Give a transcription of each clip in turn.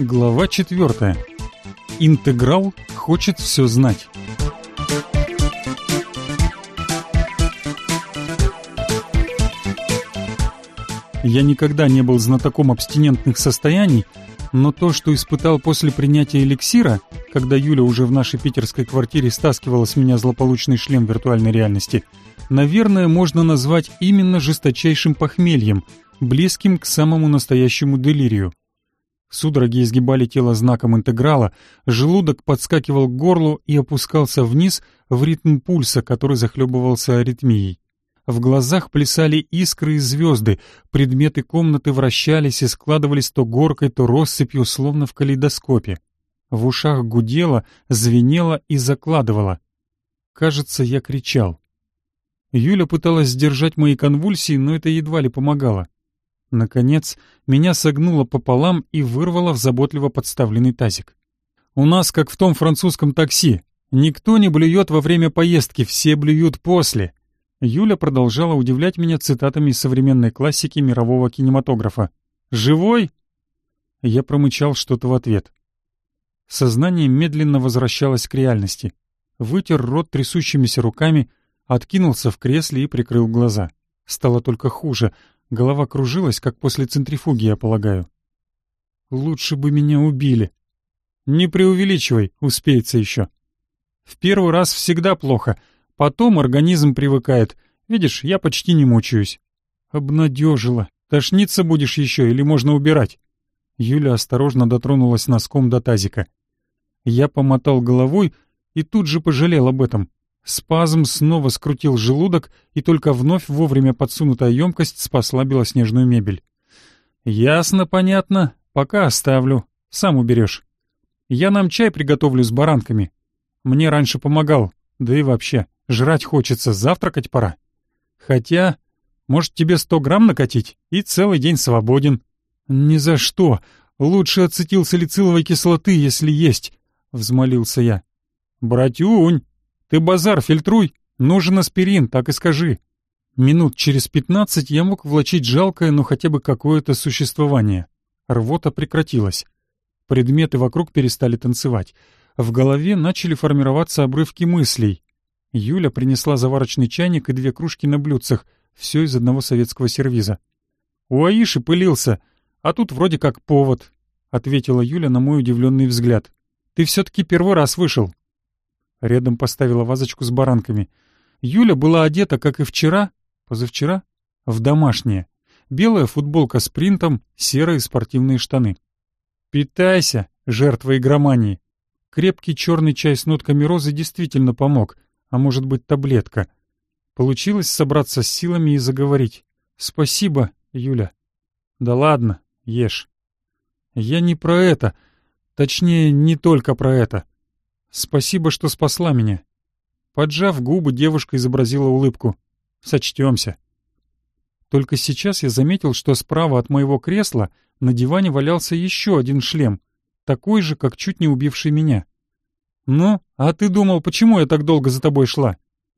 Глава 4. Интеграл хочет все знать. Я никогда не был знатоком абстинентных состояний, но то, что испытал после принятия эликсира, когда Юля уже в нашей питерской квартире стаскивала с меня злополучный шлем виртуальной реальности, наверное, можно назвать именно жесточайшим похмельем, близким к самому настоящему делирию. Судороги изгибали тело знаком интеграла, желудок подскакивал к горлу и опускался вниз в ритм пульса, который захлебывался аритмией. В глазах плясали искры и звезды, предметы комнаты вращались и складывались то горкой, то россыпью, словно в калейдоскопе. В ушах гудело, звенело и закладывало. Кажется, я кричал. Юля пыталась сдержать мои конвульсии, но это едва ли помогало. Наконец, меня согнуло пополам и вырвало в заботливо подставленный тазик. «У нас, как в том французском такси, никто не блюет во время поездки, все блюют после». Юля продолжала удивлять меня цитатами из современной классики мирового кинематографа. «Живой?» Я промычал что-то в ответ. Сознание медленно возвращалось к реальности. Вытер рот трясущимися руками, откинулся в кресле и прикрыл глаза. Стало только хуже. Голова кружилась, как после центрифуги, я полагаю. Лучше бы меня убили. Не преувеличивай, успеется еще. В первый раз всегда плохо, потом организм привыкает. Видишь, я почти не мучаюсь. Обнадежила. Тошниться будешь еще или можно убирать? Юля осторожно дотронулась носком до тазика. Я помотал головой и тут же пожалел об этом. Спазм снова скрутил желудок, и только вновь вовремя подсунутая емкость спасла белоснежную мебель. «Ясно, понятно. Пока оставлю. Сам уберешь. Я нам чай приготовлю с баранками. Мне раньше помогал. Да и вообще, жрать хочется, завтракать пора. Хотя, может, тебе 100 грамм накатить, и целый день свободен». «Ни за что. Лучше ацетилсалициловой кислоты, если есть», — взмолился я. «Братюнь! Ты базар фильтруй, нужен аспирин, так и скажи». Минут через 15 я мог влачить жалкое, но хотя бы какое-то существование. Рвота прекратилась. Предметы вокруг перестали танцевать. В голове начали формироваться обрывки мыслей. Юля принесла заварочный чайник и 2 кружки на блюдцах, все из одного советского сервиза. «У Аиши пылился, а тут вроде как повод», — ответила Юля на мой удивленный взгляд. «Ты все-таки первый раз вышел». Рядом поставила вазочку с баранками. Юля была одета, как и вчера, позавчера, в домашнее. Белая футболка с принтом, серые спортивные штаны. «Питайся, жертва игромании». Крепкий черный чай с нотками розы действительно помог, а может быть таблетка. Получилось собраться с силами и заговорить. «Спасибо, Юля». «Да ладно, ешь». «Я не про это, точнее, не только про это. Спасибо, что спасла меня». Поджав губы, девушка изобразила улыбку. «Сочтемся». Только сейчас я заметил, что справа от моего кресла на диване валялся еще один шлем, такой же, как чуть не убивший меня. «Ну, а ты думал, почему я так долго за тобой шла?»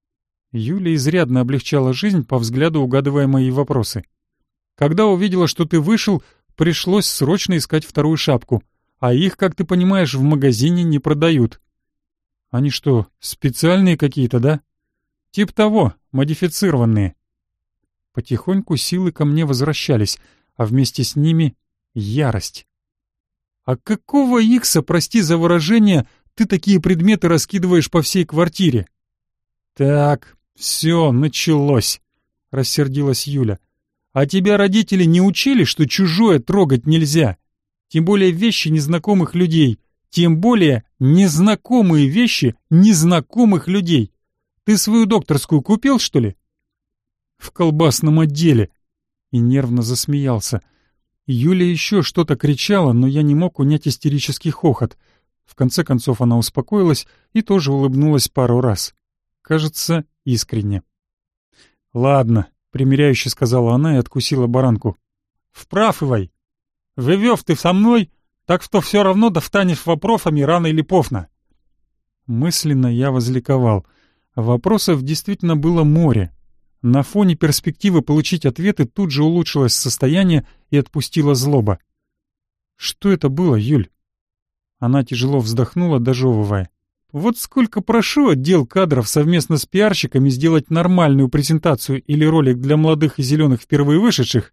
Юля изрядно облегчала жизнь, по взгляду угадывая мои вопросы. «Когда увидела, что ты вышел, пришлось срочно искать вторую шапку, а их, как ты понимаешь, в магазине не продают». «Они что, специальные какие-то, да?» «Тип того, модифицированные». Потихоньку силы ко мне возвращались, а вместе с ними ярость. «А какого икса, прости за выражение, ты такие предметы раскидываешь по всей квартире?» «Так, все, началось», — рассердилась Юля. «А тебя родители не учили, что чужое трогать нельзя? Тем более вещи незнакомых людей. Тем более незнакомые вещи незнакомых людей. Ты свою докторскую купил, что ли?» «В колбасном отделе». И нервно засмеялся. Юля еще что-то кричала, но я не мог унять истерический хохот. В конце концов она успокоилась и тоже улыбнулась пару раз. Кажется, искренне. «Ладно», — примиряюще сказала она и откусила баранку. «Вправывай. Живёв ты со мной, так что все равно достанешь вопросами рано или поздно». Мысленно я возликовал. Вопросов действительно было море. На фоне перспективы получить ответы тут же улучшилось состояние и отпустила злоба. «Что это было, Юль? Она тяжело вздохнула, дожевывая. Вот сколько прошу отдел кадров совместно с пиарщиками сделать нормальную презентацию или ролик для молодых и зеленых впервые вышедших.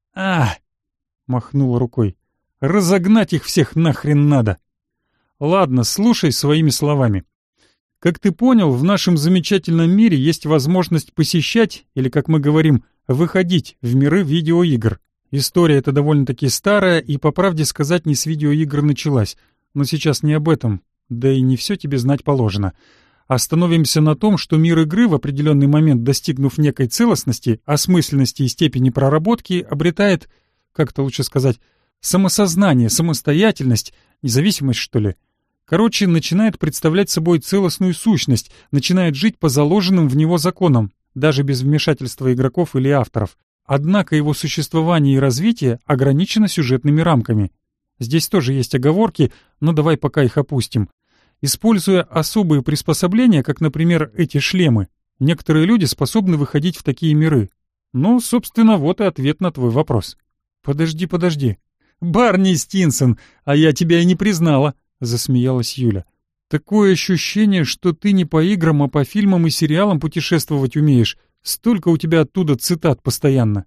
Махнула рукой. Разогнать их всех нахрен надо. Ладно, слушай своими словами. Как ты понял, в нашем замечательном мире есть возможность посещать, или, как мы говорим, выходить в миры видеоигр. История эта довольно-таки старая и, по правде сказать, не с видеоигр началась. Но сейчас не об этом, да и не все тебе знать положено. Остановимся на том, что мир игры в определенный момент, достигнув некой целостности, осмысленности и степени проработки, обретает, как-то лучше сказать, самосознание, самостоятельность, независимость, что ли. Короче, начинает представлять собой целостную сущность, начинает жить по заложенным в него законам, даже без вмешательства игроков или авторов. Однако его существование и развитие ограничено сюжетными рамками. Здесь тоже есть оговорки, но давай пока их опустим. Используя особые приспособления, как, например, эти шлемы, некоторые люди способны выходить в такие миры. Ну, собственно, вот и ответ на твой вопрос. Подожди. Барни Стинсон, а я тебя и не признала, засмеялась Юля. Такое ощущение, что ты не по играм, а по фильмам и сериалам путешествовать умеешь. Столько у тебя оттуда цитат постоянно.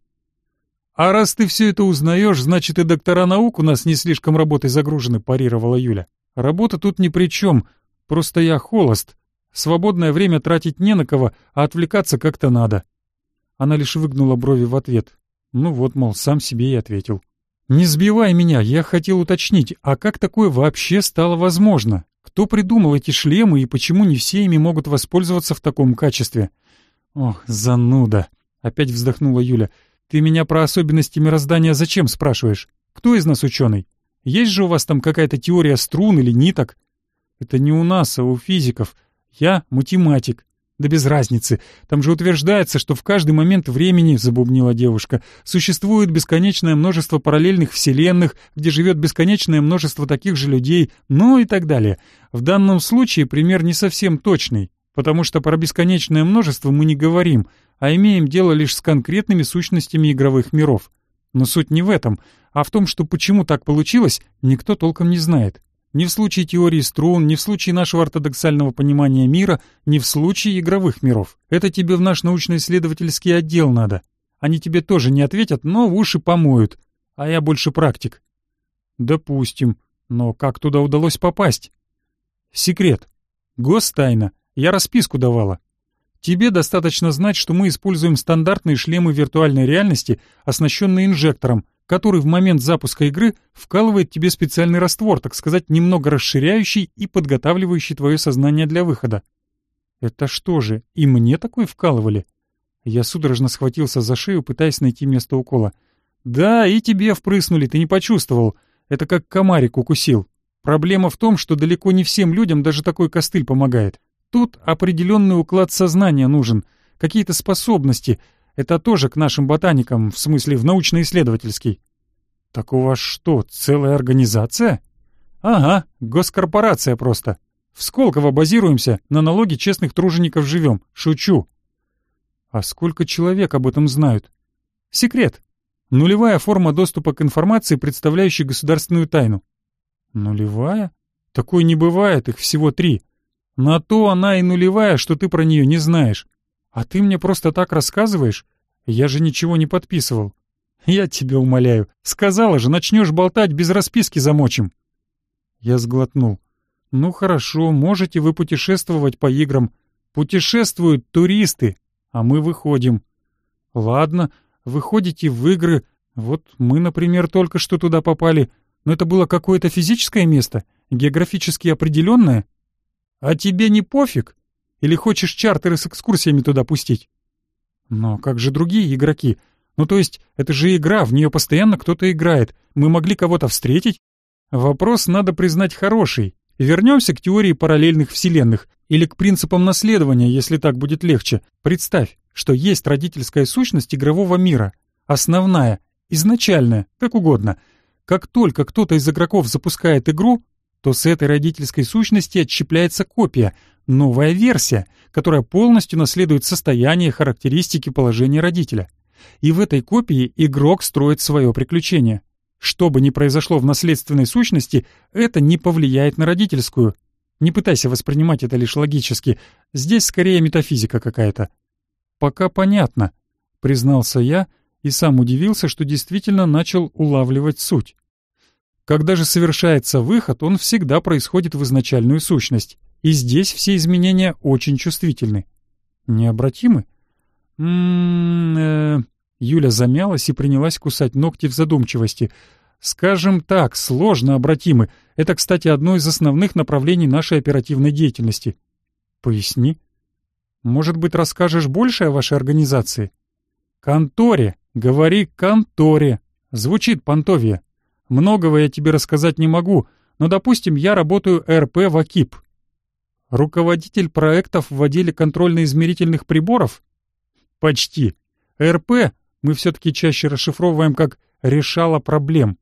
А раз ты все это узнаешь, значит и доктора наук у нас не слишком работой загружены, парировала Юля. Работа тут ни при чем, просто я холост. Свободное время тратить не на кого, а отвлекаться как-то надо. Она лишь выгнула брови в ответ. Ну вот, мол, сам себе и ответил. Не сбивай меня, я хотел уточнить, а как такое вообще стало возможно? Кто придумал эти шлемы и почему не все ими могут воспользоваться в таком качестве? Ох, зануда, опять вздохнула Юля. Ты меня про особенности мироздания зачем спрашиваешь? Кто из нас ученый? Есть же у вас там какая-то теория струн или ниток? Это не у нас, а у физиков. Я математик. Да без разницы. Там же утверждается, что в каждый момент времени, забубнила девушка, существует бесконечное множество параллельных вселенных, где живет бесконечное множество таких же людей, ну и так далее. В данном случае пример не совсем точный, потому что про бесконечное множество мы не говорим, а имеем дело лишь с конкретными сущностями игровых миров. Но суть не в этом, а в том, что почему так получилось, никто толком не знает. Ни в случае теории струн, ни в случае нашего ортодоксального понимания мира, ни в случае игровых миров. Это тебе в наш научно-исследовательский отдел надо. Они тебе тоже не ответят, но в уши помоют. А я больше практик. Допустим. Но как туда удалось попасть? Секрет. Гостайна. Я расписку давала. Тебе достаточно знать, что мы используем стандартные шлемы виртуальной реальности, оснащенные инжектором, который в момент запуска игры вкалывает тебе специальный раствор, так сказать, немного расширяющий и подготавливающий твое сознание для выхода. Это что же, и мне такой вкалывали? Я судорожно схватился за шею, пытаясь найти место укола. Да, и тебе впрыснули, ты не почувствовал. Это как комарик укусил. Проблема в том, что далеко не всем людям даже такой костыль помогает. Тут определенный уклад сознания нужен, какие-то способности. Это тоже к нашим ботаникам, в смысле в научно-исследовательский. Так у вас что, целая организация? Ага, госкорпорация просто. В Сколково базируемся, на налоги честных тружеников живем. Шучу. А сколько человек об этом знают? Секрет. Нулевая форма доступа к информации, представляющей государственную тайну. Нулевая? Такой не бывает, их всего 3. На то она и нулевая, что ты про нее не знаешь. А ты мне просто так рассказываешь? Я же ничего не подписывал. Я тебя умоляю. Сказала же, начнешь болтать, без расписки замочим. Я сглотнул. Ну хорошо, можете вы путешествовать по играм. Путешествуют туристы, а мы выходим. Ладно, выходите в игры. Вот мы, например, только что туда попали. Но это было какое-то физическое место? Географически определенное? А тебе не пофиг? Или хочешь чартеры с экскурсиями туда пустить? Но как же другие игроки? Ну то есть, это же игра, в нее постоянно кто-то играет. Мы могли кого-то встретить? Вопрос, надо признать, хороший. Вернемся к теории параллельных вселенных. Или к принципам наследования, если так будет легче. Представь, что есть родительская сущность игрового мира. Основная, изначальная, как угодно. Как только кто-то из игроков запускает игру, то с этой родительской сущности отщепляется копия, новая версия, которая полностью наследует состояние, характеристики, положения родителя. И в этой копии игрок строит свое приключение. Что бы ни произошло в наследственной сущности, это не повлияет на родительскую. Не пытайся воспринимать это лишь логически. Здесь скорее метафизика какая-то. «Пока понятно», — признался я и сам удивился, что действительно начал улавливать суть. Когда же совершается выход, он всегда происходит в изначальную сущность, и здесь все изменения очень чувствительны. Необратимы? Юля замялась и принялась кусать ногти в задумчивости. Скажем так, сложно обратимы. Это, кстати, одно из основных направлений нашей оперативной деятельности. Поясни. Может быть, расскажешь больше о вашей организации? Конторе. Говори конторе. Звучит понтовье. Многого я тебе рассказать не могу, но, допустим, я работаю РП в АКИП. Руководитель проектов в отделе контрольно-измерительных приборов? Почти. РП мы все-таки чаще расшифровываем как «решало проблем».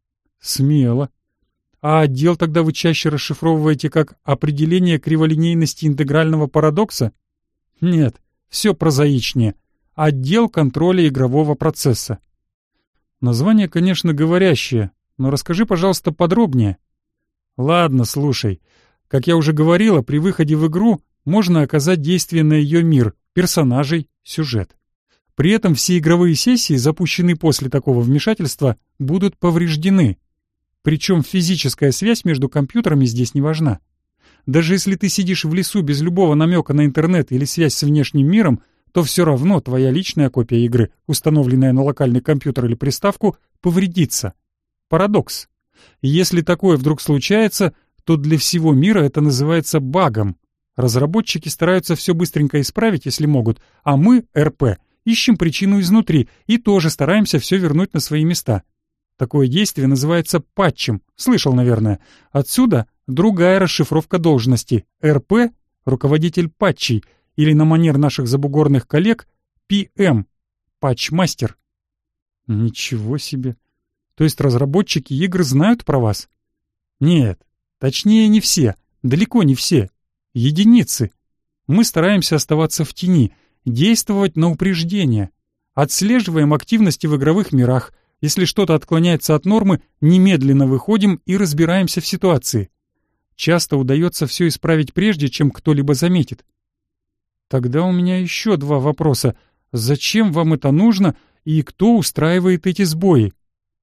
Смело. А отдел тогда вы чаще расшифровываете как «определение криволинейности интегрального парадокса»? Нет, все прозаичнее. Отдел контроля игрового процесса. Название, конечно, говорящее, но расскажи, пожалуйста, подробнее. Ладно, слушай. Как я уже говорила, при выходе в игру можно оказать действие на ее мир, персонажей, сюжет. При этом все игровые сессии, запущенные после такого вмешательства, будут повреждены. Причем физическая связь между компьютерами здесь не важна. Даже если ты сидишь в лесу без любого намека на интернет или связь с внешним миром, то все равно твоя личная копия игры, установленная на локальный компьютер или приставку, повредится. Парадокс. И если такое вдруг случается, то для всего мира это называется багом. Разработчики стараются все быстренько исправить, если могут, а мы, РП, ищем причину изнутри и тоже стараемся все вернуть на свои места. Такое действие называется патчем, слышал, наверное. Отсюда другая расшифровка должности. РП — руководитель патчей, или на манер наших забугорных коллег PM — патчмастер. Ничего себе. То есть разработчики игр знают про вас? Нет, точнее не все, далеко не все. Единицы. Мы стараемся оставаться в тени, действовать на упреждение. Отслеживаем активности в игровых мирах. Если что-то отклоняется от нормы, немедленно выходим и разбираемся в ситуации. Часто удается все исправить прежде, чем кто-либо заметит. Тогда у меня еще два вопроса. Зачем вам это нужно и кто устраивает эти сбои?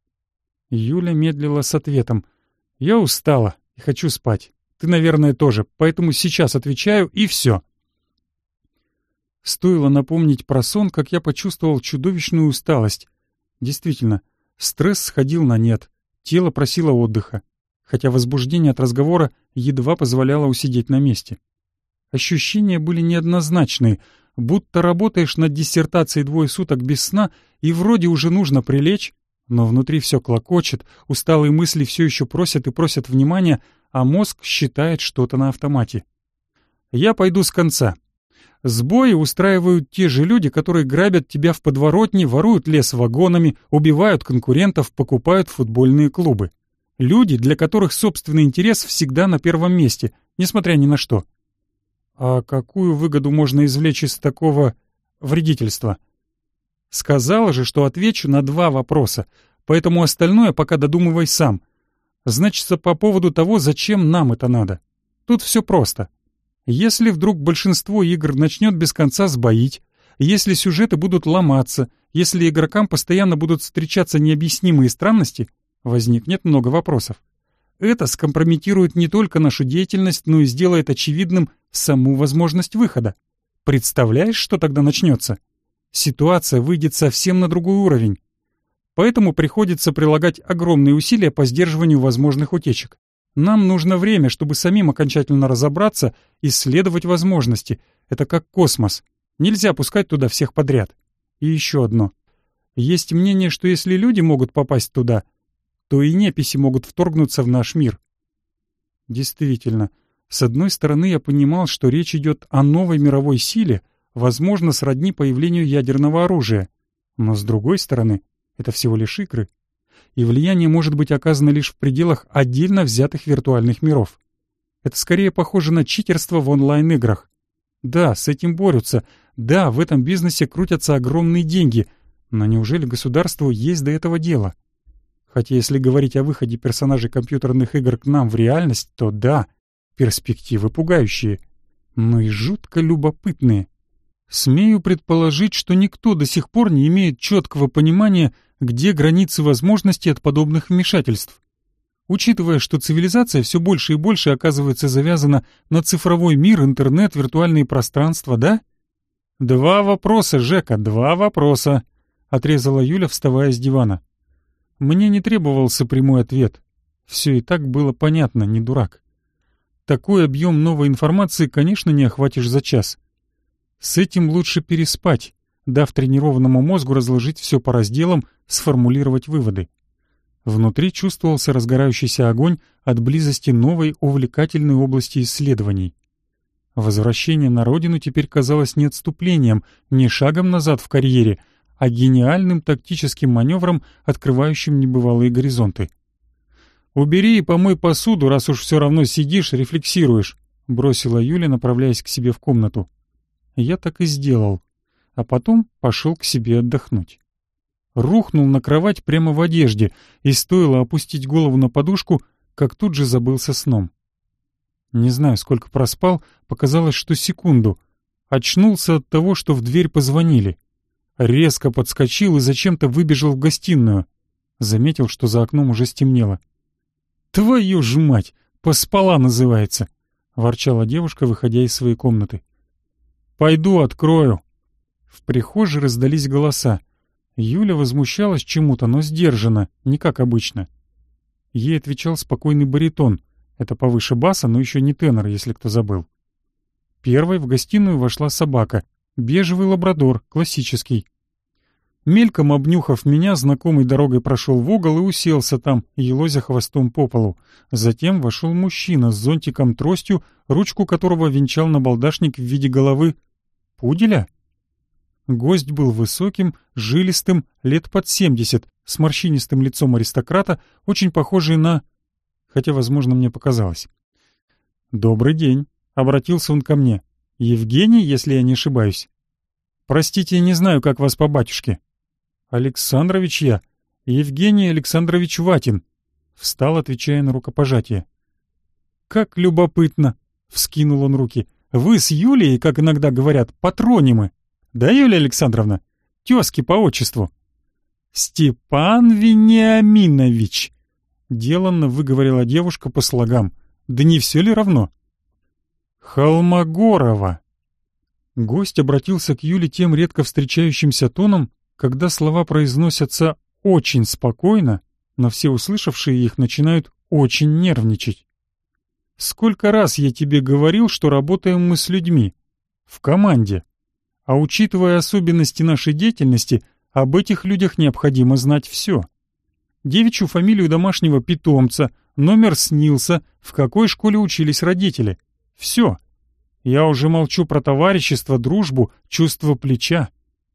Юля медлила с ответом. Я устала и хочу спать. Ты, наверное, тоже, поэтому сейчас отвечаю и все. Стоило напомнить про сон, как я почувствовал чудовищную усталость. Действительно, стресс сходил на нет, тело просило отдыха, хотя возбуждение от разговора едва позволяло усидеть на месте. Ощущения были неоднозначные, будто работаешь над диссертацией 2 суток без сна, и вроде уже нужно прилечь, но внутри все клокочет, усталые мысли все еще просят и просят внимания, а мозг считает что-то на автомате. Я пойду с конца. Сбои устраивают те же люди, которые грабят тебя в подворотне, воруют лес вагонами, убивают конкурентов, покупают футбольные клубы. Люди, для которых собственный интерес всегда на первом месте, несмотря ни на что. А какую выгоду можно извлечь из такого вредительства? Сказала же, что отвечу на 2 вопроса, поэтому остальное пока додумывай сам. Значится, по поводу того, зачем нам это надо. Тут все просто. Если вдруг большинство игр начнет без конца сбоить, если сюжеты будут ломаться, если игрокам постоянно будут встречаться необъяснимые странности, возникнет много вопросов. Это скомпрометирует не только нашу деятельность, но и сделает очевидным саму возможность выхода. Представляешь, что тогда начнется? Ситуация выйдет совсем на другой уровень. Поэтому приходится прилагать огромные усилия по сдерживанию возможных утечек. Нам нужно время, чтобы самим окончательно разобраться, исследовать возможности. Это как космос. Нельзя пускать туда всех подряд. И еще одно. Есть мнение, что если люди могут попасть туда, то и неписи могут вторгнуться в наш мир. Действительно, с одной стороны я понимал, что речь идет о новой мировой силе, возможно, сродни появлению ядерного оружия. Но с другой стороны, это всего лишь игры. И влияние может быть оказано лишь в пределах отдельно взятых виртуальных миров. Это скорее похоже на читерство в онлайн-играх. Да, с этим борются. Да, в этом бизнесе крутятся огромные деньги. Но неужели государству есть до этого дело? Хотя если говорить о выходе персонажей компьютерных игр к нам в реальность, то да, перспективы пугающие, но и жутко любопытные. Смею предположить, что никто до сих пор не имеет четкого понимания, где границы возможностей от подобных вмешательств. Учитывая, что цивилизация все больше и больше оказывается завязана на цифровой мир, интернет, виртуальные пространства, да? «Два вопроса, Жека, два вопроса», — отрезала Юля, вставая с дивана. Мне не требовался прямой ответ. Все и так было понятно, не дурак. Такой объем новой информации, конечно, не охватишь за час. С этим лучше переспать, дав тренированному мозгу разложить все по разделам, сформулировать выводы. Внутри чувствовался разгорающийся огонь от близости новой увлекательной области исследований. Возвращение на родину теперь казалось не отступлением, не шагом назад в карьере, а гениальным тактическим маневром, открывающим небывалые горизонты. «Убери и помой посуду, раз уж все равно сидишь, рефлексируешь», — бросила Юля, направляясь к себе в комнату. Я так и сделал, а потом пошел к себе отдохнуть. Рухнул на кровать прямо в одежде, и стоило опустить голову на подушку, как тут же забылся сном. Не знаю, сколько проспал, показалось, что секунду. Очнулся от того, что в дверь позвонили. Резко подскочил и зачем-то выбежал в гостиную. Заметил, что за окном уже стемнело. «Твою ж мать! Поспала называется!» — ворчала девушка, выходя из своей комнаты. «Пойду открою». В прихожей раздались голоса. Юля возмущалась чему-то, но сдержанно, не как обычно. Ей отвечал спокойный баритон. Это повыше баса, но еще не тенор, если кто забыл. Первой в гостиную вошла собака. Бежевый лабрадор, классический. Мельком обнюхав меня, знакомой дорогой прошел в угол и уселся там, елозя хвостом по полу. Затем вошел мужчина с зонтиком-тростью, ручку которого венчал набалдашник в виде головы пуделя. Гость был высоким, жилистым, лет под 70, с морщинистым лицом аристократа, очень похожий на... Хотя, возможно, мне показалось. «Добрый день», — обратился он ко мне. «Евгений, если я не ошибаюсь?» «Простите, я не знаю, как вас по батюшке». «Александрович я. Евгений Александрович Ватин», — встал, отвечая на рукопожатие. «Как любопытно», — вскинул он руки. «Вы с Юлией, как иногда говорят, патронимы. Да, Юлия Александровна? Тезки по отчеству». «Степан Вениаминович», — деланно выговорила девушка по слогам. «Да не все ли равно?» «Холмогорова». Гость обратился к Юле тем редко встречающимся тоном, когда слова произносятся очень спокойно, но все услышавшие их начинают очень нервничать. «Сколько раз я тебе говорил, что работаем мы с людьми, в команде, а учитывая особенности нашей деятельности, об этих людях необходимо знать все. Девичью фамилию домашнего питомца, номер снился, в какой школе учились родители. Все. Я уже молчу про товарищество, дружбу, чувство плеча.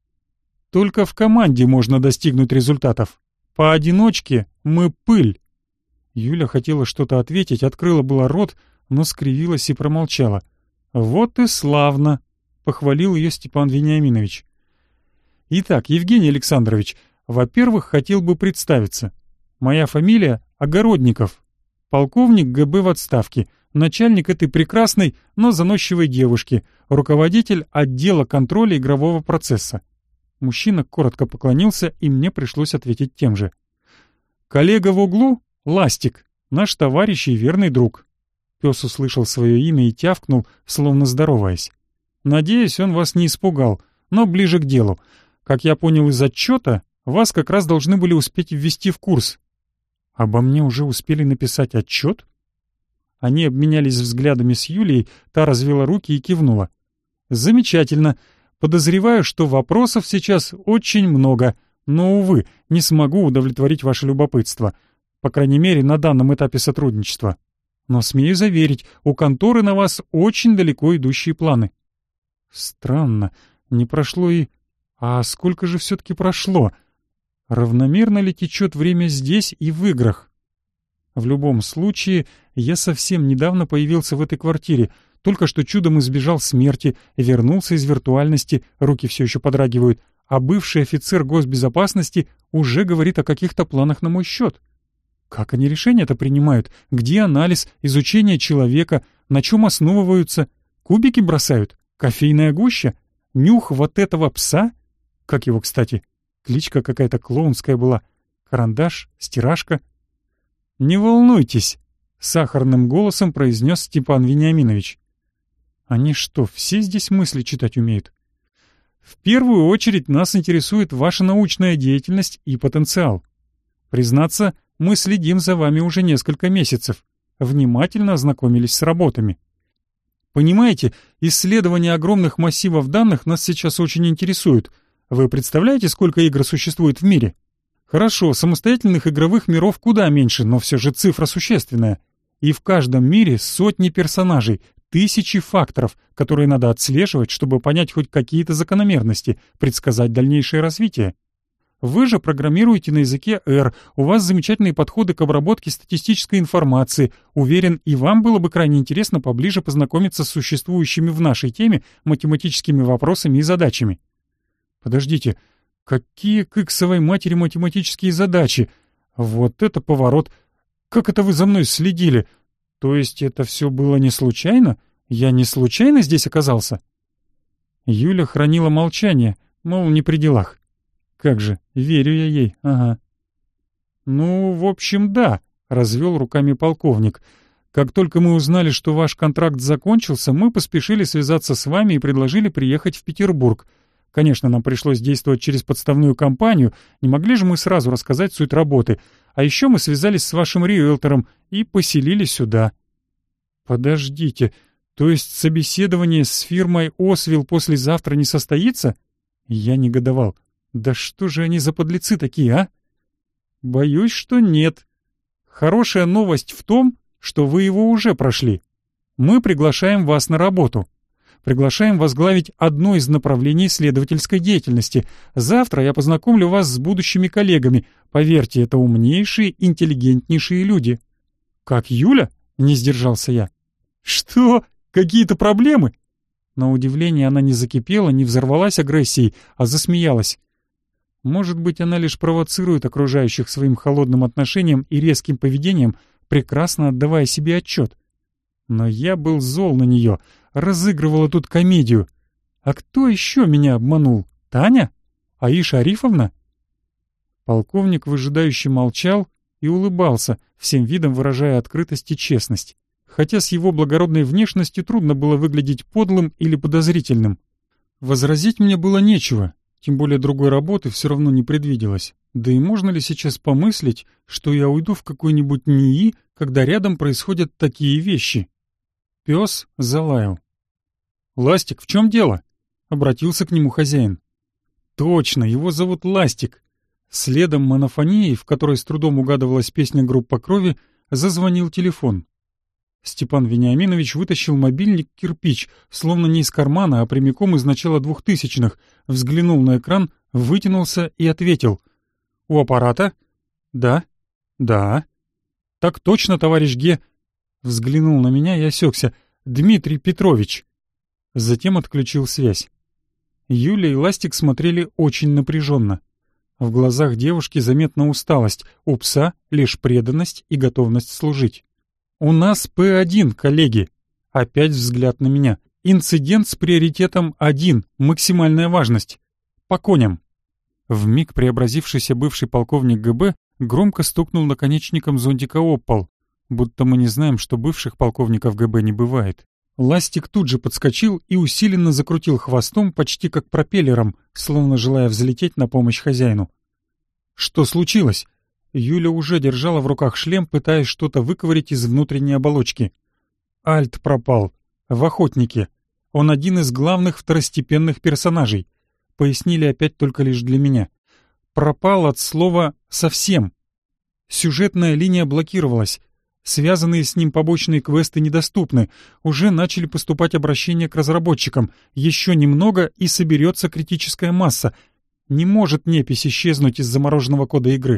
Только в команде можно достигнуть результатов. Поодиночке мы пыль». Юля хотела что-то ответить, открыла было рот, но скривилась и промолчала. «Вот и славно», — похвалил ее Степан Вениаминович. «Итак, Евгений Александрович, во-первых, хотел бы представиться. Моя фамилия Огородников, полковник ГБ в отставке, начальник этой прекрасной, но заносчивой девушки, руководитель отдела контроля игрового процесса». Мужчина коротко поклонился, и мне пришлось ответить тем же. «Коллега в углу — Ластик, наш товарищ и верный друг». Пес услышал свое имя и тявкнул, словно здороваясь. «Надеюсь, он вас не испугал, но ближе к делу. Как я понял из отчета, вас как раз должны были успеть ввести в курс». «Обо мне уже успели написать отчет?» Они обменялись взглядами с Юлией, та развела руки и кивнула. «Замечательно. Подозреваю, что вопросов сейчас очень много, но, увы, не смогу удовлетворить ваше любопытство, по крайней мере, на данном этапе сотрудничества. Но смею заверить, у конторы на вас очень далеко идущие планы». Странно, не прошло и... А сколько же все-таки прошло? Равномерно ли течет время здесь и в играх? В любом случае, я совсем недавно появился в этой квартире, только что чудом избежал смерти, вернулся из виртуальности, руки все еще подрагивают, а бывший офицер госбезопасности уже говорит о каких-то планах на мой счет. Как они решения-то принимают? Где анализ, изучение человека, на чем основываются? Кубики бросают? Кофейная гуща? Нюх вот этого пса? Как его, кстати? Кличка какая-то клоунская была. Карандаш, стиражка. «Не волнуйтесь», — сахарным голосом произнес Степан Вениаминович. «Они что, все здесь мысли читать умеют?» «В первую очередь нас интересует ваша научная деятельность и потенциал. Признаться, мы следим за вами уже несколько месяцев, внимательно ознакомились с работами. Понимаете, исследование огромных массивов данных нас сейчас очень интересует. Вы представляете, сколько игр существует в мире? Хорошо, самостоятельных игровых миров куда меньше, но все же цифра существенная. И в каждом мире сотни персонажей, тысячи факторов, которые надо отслеживать, чтобы понять хоть какие-то закономерности, предсказать дальнейшее развитие. Вы же программируете на языке R, у вас замечательные подходы к обработке статистической информации. Уверен, и вам было бы крайне интересно поближе познакомиться с существующими в нашей теме математическими вопросами и задачами. Подождите, какие к иксовой матери математические задачи? Вот это поворот! Как это вы за мной следили? То есть это все было не случайно? Я не случайно здесь оказался? Юля хранила молчание, мол, не при делах. Как же, верю я ей, ага. Ну, в общем, да, развел руками полковник. Как только мы узнали, что ваш контракт закончился, мы поспешили связаться с вами и предложили приехать в Петербург. Конечно, нам пришлось действовать через подставную компанию, не могли же мы сразу рассказать суть работы. А еще мы связались с вашим риэлтором и поселили сюда. Подождите, то есть собеседование с фирмой «Освилл» послезавтра не состоится? Я негодовал. Да что же они за подлецы такие, а? Боюсь, что нет. Хорошая новость в том, что вы его уже прошли. Мы приглашаем вас на работу. Приглашаем возглавить одно из направлений исследовательской деятельности. Завтра я познакомлю вас с будущими коллегами. Поверьте, это умнейшие, интеллигентнейшие люди. Как Юля? Не сдержался я. Что? Какие-то проблемы? На удивление она не закипела, не взорвалась агрессией, а засмеялась. Может быть, она лишь провоцирует окружающих своим холодным отношением и резким поведением, прекрасно отдавая себе отчет. Но я был зол на нее, разыгрывала тут комедию. А кто еще меня обманул? Таня? Аиша Арифовна? Полковник выжидающе молчал и улыбался, всем видом выражая открытость и честность. Хотя с его благородной внешностью трудно было выглядеть подлым или подозрительным. Возразить мне было нечего. Тем более другой работы все равно не предвиделось. Да и можно ли сейчас помыслить, что я уйду в какой-нибудь НИИ, когда рядом происходят такие вещи? Пес залаял. «Ластик, в чем дело?» — обратился к нему хозяин. «Точно, его зовут Ластик». Следом монофонией, в которой с трудом угадывалась песня группы «Крови», зазвонил телефон. Степан Вениаминович вытащил мобильник «Кирпич», словно не из кармана, а прямиком из начала 2000-х, взглянул на экран, вытянулся и ответил. «У аппарата?» «Да». «Да». «Так точно, товарищ Ге...» Взглянул на меня и осекся. «Дмитрий Петрович». Затем отключил связь. Юля и Ластик смотрели очень напряженно. В глазах девушки заметна усталость, у пса лишь преданность и готовность служить. «У нас П1, коллеги». Опять взгляд на меня. «Инцидент с приоритетом 1, максимальная важность. По коням». Вмиг преобразившийся бывший полковник ГБ громко стукнул наконечником зонтика об пол, будто мы не знаем, что бывших полковников ГБ не бывает. Ластик тут же подскочил и усиленно закрутил хвостом, почти как пропеллером, словно желая взлететь на помощь хозяину. «Что случилось?» Юля уже держала в руках шлем, пытаясь что-то выковырять из внутренней оболочки. Альт пропал. В «Охотнике». Он один из главных второстепенных персонажей. Пояснили опять только лишь для меня. Пропал от слова «совсем». Сюжетная линия блокировалась. Связанные с ним побочные квесты недоступны. Уже начали поступать обращения к разработчикам. Еще немного, и соберется критическая масса. Не может непись исчезнуть из замороженного кода игры.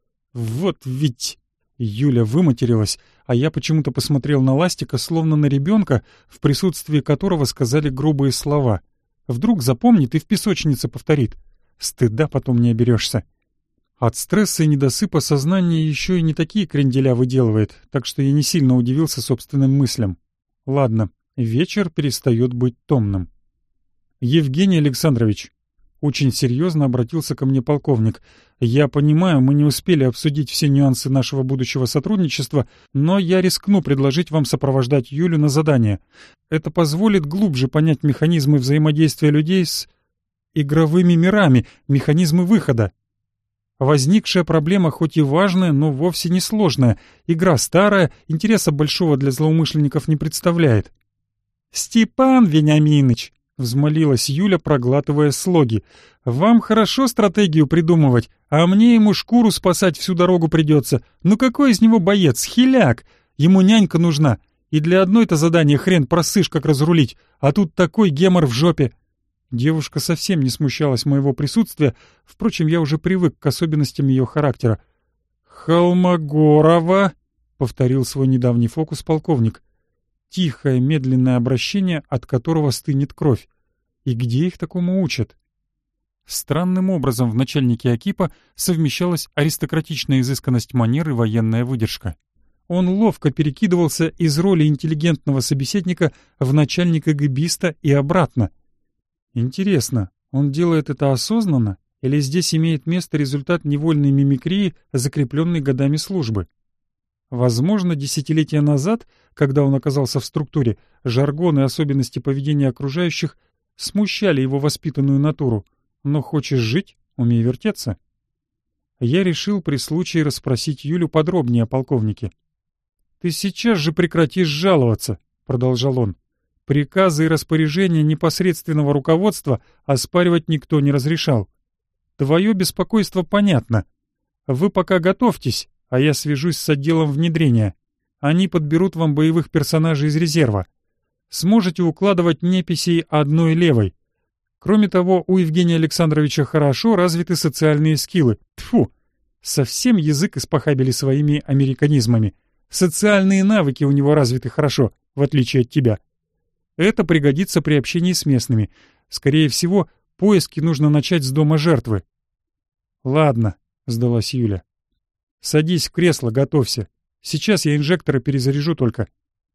Вот ведь... Юля выматерилась, а я почему-то посмотрел на Ластика, словно на ребенка, в присутствии которого сказали грубые слова. Вдруг запомнит и в песочнице повторит. Стыда потом не оберешься. От стресса и недосыпа сознание еще и не такие кренделя выделывает, так что я не сильно удивился собственным мыслям. Ладно, вечер перестает быть томным. «Евгений Александрович», — очень серьезно обратился ко мне полковник, — «я понимаю, мы не успели обсудить все нюансы нашего будущего сотрудничества, но я рискну предложить вам сопровождать Юлю на задание. Это позволит глубже понять механизмы взаимодействия людей с игровыми мирами, механизмы выхода. Возникшая проблема хоть и важная, но вовсе не сложная. Игра старая, интереса большого для злоумышленников не представляет». «Степан Вениаминович!» — взмолилась Юля, проглатывая слоги. «Вам хорошо стратегию придумывать, а мне ему шкуру спасать всю дорогу придется. Ну какой из него боец? Хиляк! Ему нянька нужна. И для одной-то задания хрен просышь, как разрулить, а тут такой гемор в жопе». Девушка совсем не смущалась моего присутствия, впрочем, я уже привык к особенностям ее характера. «Холмогорова!» — повторил свой недавний фокус полковник. Тихое, медленное обращение, от которого стынет кровь. И где их такому учат? Странным образом в начальнике Акипа совмещалась аристократичная изысканность манер и военная выдержка. Он ловко перекидывался из роли интеллигентного собеседника в начальника гибиста и обратно. Интересно, он делает это осознанно, или здесь имеет место результат невольной мимикрии, закрепленной годами службы? Возможно, десятилетия назад, когда он оказался в структуре, жаргон и особенности поведения окружающих смущали его воспитанную натуру. Но хочешь жить — умей вертеться. Я решил при случае расспросить Юлю подробнее о полковнике. «Ты сейчас же прекратишь жаловаться», — продолжал он. «Приказы и распоряжения непосредственного руководства оспаривать никто не разрешал. Твое беспокойство понятно. Вы пока готовьтесь, а я свяжусь с отделом внедрения. Они подберут вам боевых персонажей из резерва. Сможете укладывать неписей одной левой. Кроме того, у Евгения Александровича хорошо развиты социальные скиллы. Тьфу! Совсем язык испохабили своими американизмами. Социальные навыки у него развиты хорошо, в отличие от тебя. Это пригодится при общении с местными. Скорее всего, поиски нужно начать с дома жертвы». «Ладно», — сдалась Юля. «Садись в кресло, готовься. Сейчас я инжекторы перезаряжу только».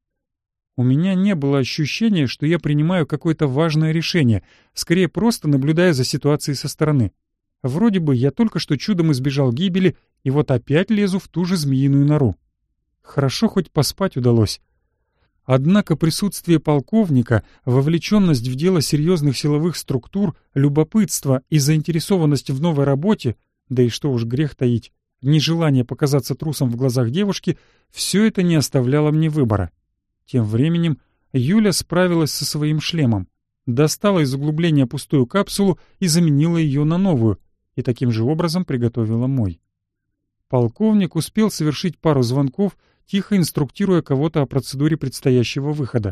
У меня не было ощущения, что я принимаю какое-то важное решение, скорее просто наблюдая за ситуацией со стороны. Вроде бы я только что чудом избежал гибели, и вот опять лезу в ту же змеиную нору. Хорошо хоть поспать удалось. Однако присутствие полковника, вовлеченность в дело серьезных силовых структур, любопытство и заинтересованность в новой работе, да и что уж грех таить, нежелание показаться трусом в глазах девушки, все это не оставляло мне выбора. Тем временем Юля справилась со своим шлемом, достала из углубления пустую капсулу и заменила ее на новую, и таким же образом приготовила мой. Полковник успел совершить пару звонков, тихо инструктируя кого-то о процедуре предстоящего выхода.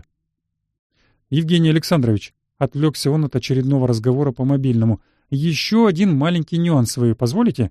«Евгений Александрович», — отвлекся он от очередного разговора по мобильному, — «еще один маленький нюанс вы позволите?»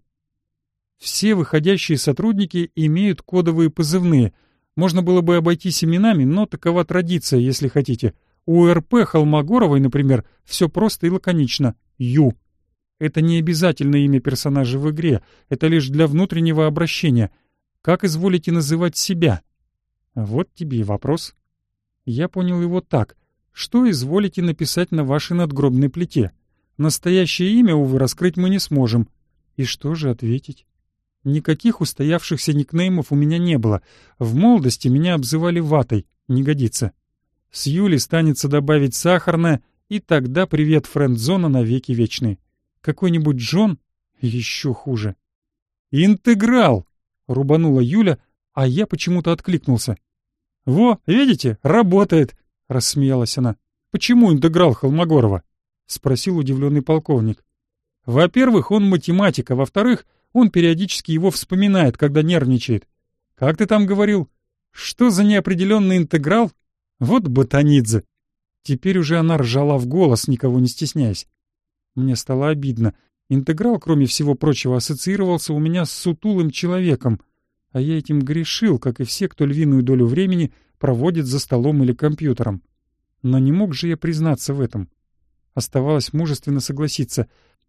Все выходящие сотрудники имеют кодовые позывные. Можно было бы обойтись именами, но такова традиция, если хотите. У РП Холмогоровой, например, все просто и лаконично — Ю. Это не обязательно имя персонажа в игре, это лишь для внутреннего обращения. Как изволите называть себя? Вот тебе и вопрос. Я понял его так. Что изволите написать на вашей надгробной плите? Настоящее имя, увы, раскрыть мы не сможем. И что же ответить? Никаких устоявшихся никнеймов у меня не было. В молодости меня обзывали ватой. Не годится. С Юли станется добавить сахарное, и тогда привет френд-зона навеки вечный. Какой-нибудь Джон? Еще хуже. «Интеграл!» — рубанула Юля, а я почему-то откликнулся. «Во, видите, работает!» — рассмеялась она. «Почему интеграл Холмогорова?» — спросил удивленный полковник. «Во-первых, он математик, а во-вторых, он периодически его вспоминает, когда нервничает. Как ты там говорил? Что за неопределенный интеграл? Вот ботанидзе!» Теперь уже она ржала в голос, никого не стесняясь. Мне стало обидно. Интеграл, кроме всего прочего, ассоциировался у меня с сутулым человеком, а я этим грешил, как и все, кто львиную долю времени проводит за столом или компьютером. Но не мог же я признаться в этом. Оставалось мужественно согласиться.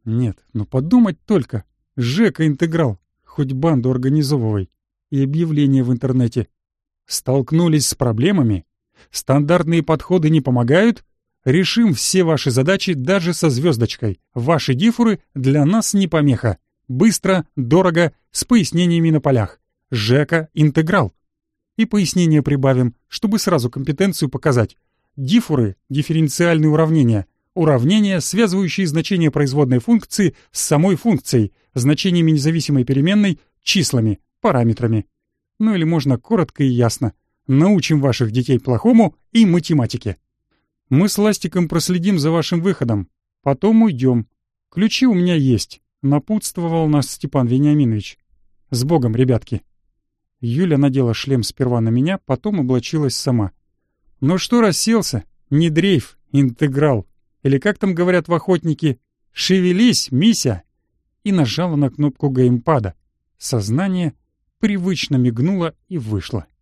Нет, ну подумать только. ЖЭКа интеграл, хоть банду организовывай. И объявления в интернете. Столкнулись с проблемами? Стандартные подходы не помогают? Решим все ваши задачи даже со звездочкой. Ваши дифуры для нас не помеха. Быстро, дорого, с пояснениями на полях. ЖЭКа интеграл. И пояснения прибавим, чтобы сразу компетенцию показать. Дифуры — дифференциальные уравнения. Уравнения, связывающие значение производной функции с самой функцией, значениями независимой переменной, числами, параметрами. Ну или можно коротко и ясно. Научим ваших детей плохому и математике. Мы с Ластиком проследим за вашим выходом. Потом уйдем. Ключи у меня есть. Напутствовал нас Степан Вениаминович. С Богом, ребятки. Юля надела шлем сперва на меня, потом облачилась сама. Ну что расселся? Не дрейф, интеграл. Или как там говорят в охотнике? Шевелись, Мися! И нажала на кнопку геймпада. Сознание привычно мигнуло и вышло.